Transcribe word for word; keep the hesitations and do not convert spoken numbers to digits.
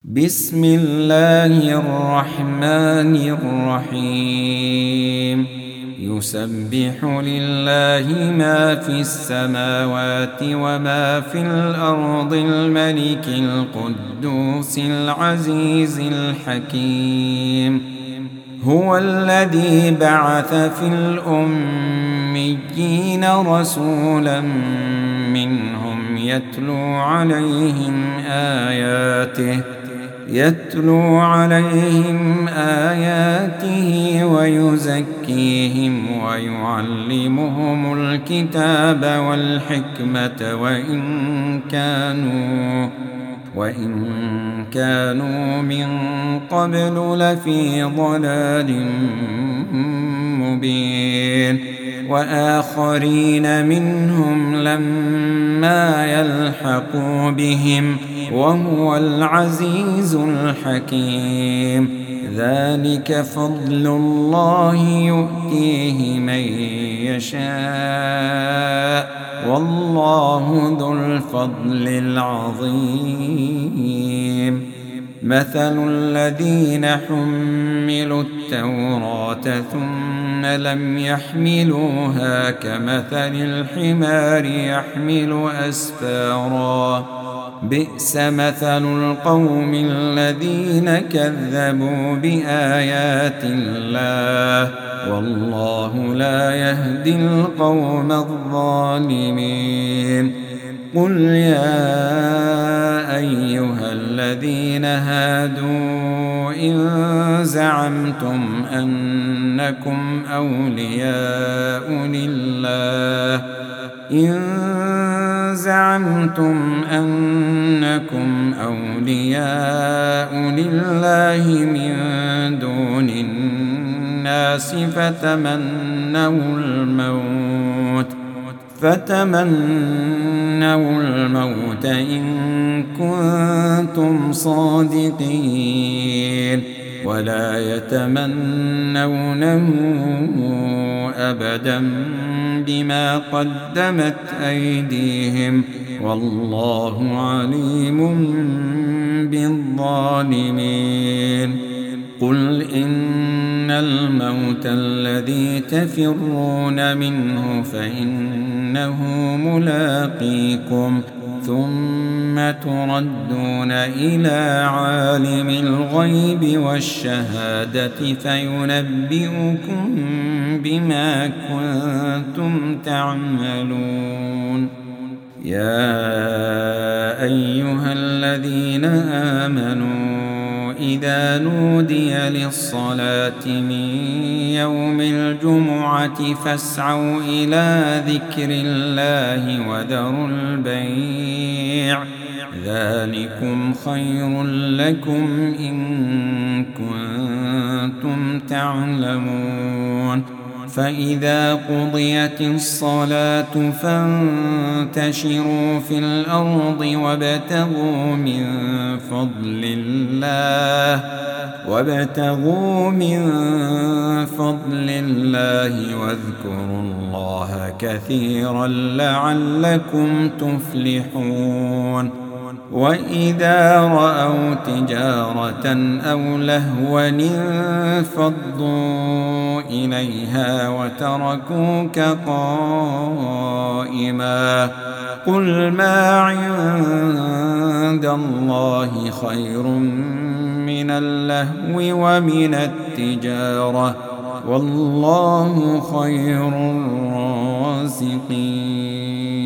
بسم الله الرحمن الرحيم يسبح لله ما في السماوات وما في الأرض الملك القدوس العزيز الحكيم هو الذي بعث في الأميين رسولا منهم يتلو عليهم آياته يتلو عليهم آياته ويزكيهم ويعلمهم الكتاب والحكمة وإن كانوا وإن كانوا من قبل لفي ضلال مبين وآخرين منهم لما يلحقوا بهم وهو العزيز الحكيم ذلك فضل الله يؤتيه من يشاء والله ذو الفضل العظيم مثل الذين حملوا التوراة ثم لم يحملوها كمثل الحمار يحمل أسفارا بئس مثل القوم الذين كذبوا بآيات الله والله لا يهدي القوم الظالمين قل يا أيها الذين هادوا إن زعمتم أنكم أولياء لله إن زعمتم أنكم أولياء لله من دون الناس فتمنوا الموت فتمنوا الموت إن كنتم صادقين ولا يتمنونه أبدا بما قدمت أيديهم والله عليم بالظالمين قل إن الموت الذي تفرون منه فإنه ملاقيكم ثم تردون إلى عالم الغيب والشهادة فينبئكم بما كنتم تعملون يا أيها الذين آمنوا إذا نودي للصلاة من يوم الجمعة فاسعوا إلى ذكر الله وذروا البيع ذلكم خير لكم إن كنتم تعلمون فإذا قضيت الصلاة فانتشروا في الأرض وابتغوا من فضل الله وابتغوا من فضل الله واذكروا الله كثيرا لعلكم تفلحون وإذا رأوا تجارة أو لهوا انفضوا إليها وتركوك قائما قل ما عند الله خير من اللهو ومن التجارة والله خير الرازقين.